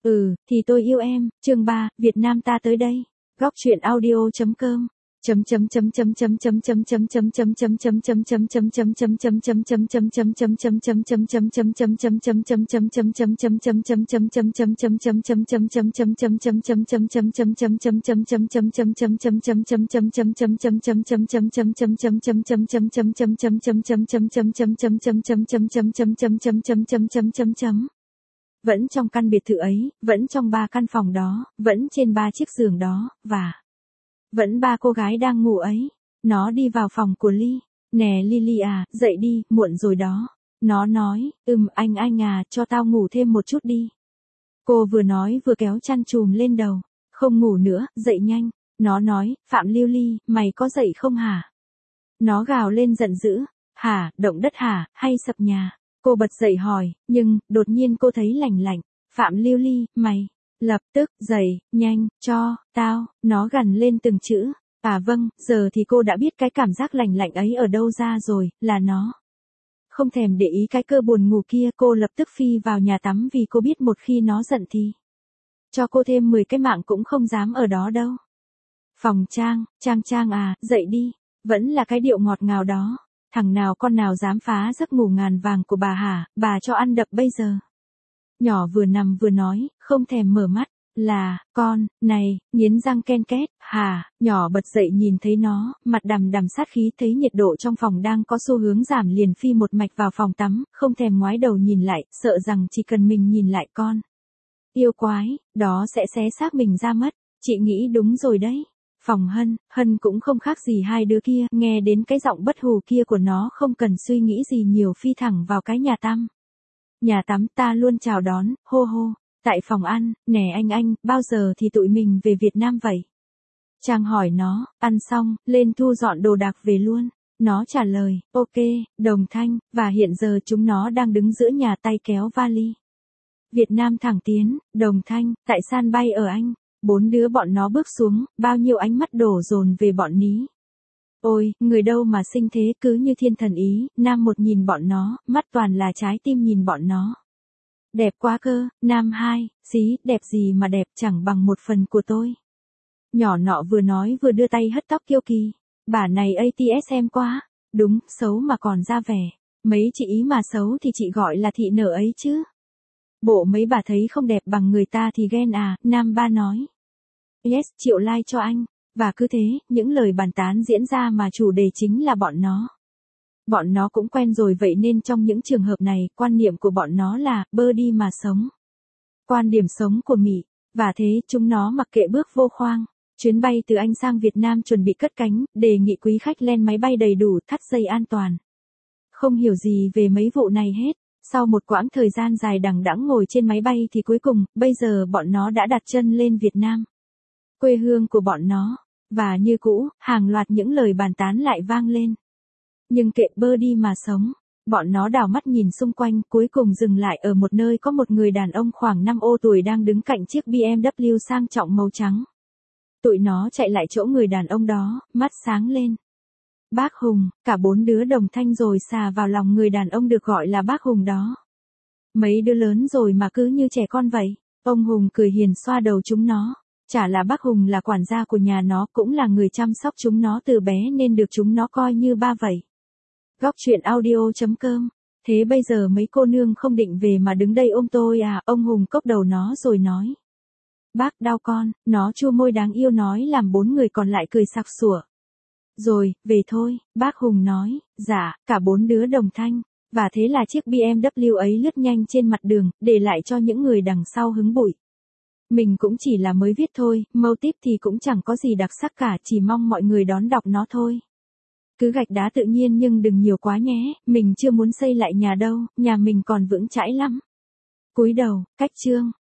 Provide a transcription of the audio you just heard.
Thì tôi yêu em, chương 3, Việt Nam ta tới đây. Góc truyện audio.com Vẫn trong căn biệt thự ấy, vẫn trong 3 căn phòng đó, vẫn trên 3 chiếc giường đó, và vẫn 3 cô gái đang ngủ ấy. Nó đi vào phòng của Ly. Nè Lily à, dậy đi, muộn rồi đó. Nó nói, anh à, cho tao ngủ thêm một chút đi. Cô vừa nói vừa kéo chăn chùm lên đầu. Không ngủ nữa, dậy nhanh. Nó nói, Phạm Ly, mày có dậy không hả? Nó gào lên giận dữ. Hả, động đất hả, hay sập nhà? Cô bật dậy hỏi, nhưng, đột nhiên cô thấy lạnh lạnh. Phạm Ly, mày, lập tức, dậy, nhanh, cho, tao, nó gằn lên từng chữ. À vâng, giờ thì cô đã biết cái cảm giác lạnh lạnh ấy ở đâu ra rồi, là nó. Không thèm để ý cái cơ buồn ngủ kia, cô lập tức phi vào nhà tắm vì cô biết một khi nó giận thì cho cô thêm 10 cái mạng cũng không dám ở đó đâu. Phòng Trang à, dậy đi, vẫn là cái điệu ngọt ngào đó. Thằng nào con nào dám phá giấc ngủ ngàn vàng của bà hả, bà cho ăn đập bây giờ. Nhỏ vừa nằm vừa nói, không thèm mở mắt, là, con, này, nghiến răng ken két, hả, nhỏ bật dậy nhìn thấy nó, mặt đằm đằm sát khí thấy nhiệt độ trong phòng đang có xu hướng giảm liền phi một mạch vào phòng tắm, không thèm ngoái đầu nhìn lại, sợ rằng chỉ cần mình nhìn lại con. Yêu quái, đó sẽ xé xác mình ra mất, chị nghĩ đúng rồi đấy. Phòng Hân cũng không khác gì hai đứa kia, nghe đến cái giọng bất hù kia của nó không cần suy nghĩ gì nhiều phi thẳng vào cái nhà tắm. Nhà tắm ta luôn chào đón, hô hô. Tại phòng ăn, nè anh, bao giờ thì tụi mình về Việt Nam vậy? Trang hỏi nó, ăn xong, lên thu dọn đồ đạc về luôn. Nó trả lời, ok, đồng thanh, và hiện giờ chúng nó đang đứng giữa nhà tay kéo vali. Việt Nam thẳng tiến, đồng thanh, tại sân bay ở Anh. 4 đứa bọn nó bước xuống, bao nhiêu ánh mắt đổ dồn về bọn ní. Ôi, người đâu mà xinh thế, cứ như thiên thần Ý, Nam 1 nhìn bọn nó, mắt toàn là trái tim nhìn bọn nó. Đẹp quá cơ, Nam 2, xí, đẹp gì mà đẹp, chẳng bằng 1 phần của tôi. Nhỏ nọ vừa nói vừa đưa tay hất tóc kiêu kỳ. Bà này ATSM quá, đúng, xấu mà còn ra vẻ. Mấy chị Ý mà xấu thì chị gọi là thị nở ấy chứ. Bộ mấy bà thấy không đẹp bằng người ta thì ghen à, Nam 3 nói. Yes, triệu like cho anh. Và cứ thế, những lời bàn tán diễn ra mà chủ đề chính là bọn nó. Bọn nó cũng quen rồi vậy nên trong những trường hợp này, quan niệm của bọn nó là, bơ đi mà sống. Quan điểm sống của Mỹ. Và thế, chúng nó mặc kệ bước vô khoang. Chuyến bay từ Anh sang Việt Nam chuẩn bị cất cánh, đề nghị quý khách lên máy bay đầy đủ, thắt dây an toàn. Không hiểu gì về mấy vụ này hết. Sau một quãng thời gian dài đằng đẵng ngồi trên máy bay thì cuối cùng, bây giờ bọn nó đã đặt chân lên Việt Nam. Quê hương của bọn nó. Và như cũ, hàng loạt những lời bàn tán lại vang lên. Nhưng kệ bơ đi mà sống. Bọn nó đảo mắt nhìn xung quanh, cuối cùng dừng lại ở một nơi có một người đàn ông khoảng 5 ô tuổi đang đứng cạnh chiếc BMW sang trọng màu trắng. Tụi nó chạy lại chỗ người đàn ông đó, mắt sáng lên. Bác Hùng, cả 4 đứa đồng thanh rồi xà vào lòng người đàn ông được gọi là bác Hùng đó. Mấy đứa lớn rồi mà cứ như trẻ con vậy. Ông Hùng cười hiền xoa đầu chúng nó. Chả là bác Hùng là quản gia của nhà nó, cũng là người chăm sóc chúng nó từ bé nên được chúng nó coi như ba vậy. Góc truyện audio.com. Thế bây giờ mấy cô nương không định về mà đứng đây ôm tôi à? Ông Hùng cốc đầu nó rồi nói. Bác đau con, nó chua môi đáng yêu nói làm 4 người còn lại cười sặc sủa. Rồi, về thôi, bác Hùng nói, dạ, cả 4 đứa đồng thanh. Và thế là chiếc BMW ấy lướt nhanh trên mặt đường, để lại cho những người đằng sau hứng bụi. Mình cũng chỉ là mới viết thôi, mâu típ thì cũng chẳng có gì đặc sắc cả, chỉ mong mọi người đón đọc nó thôi. Cứ gạch đá tự nhiên nhưng đừng nhiều quá nhé, mình chưa muốn xây lại nhà đâu, nhà mình còn vững chãi lắm. Cúi đầu, cách chương.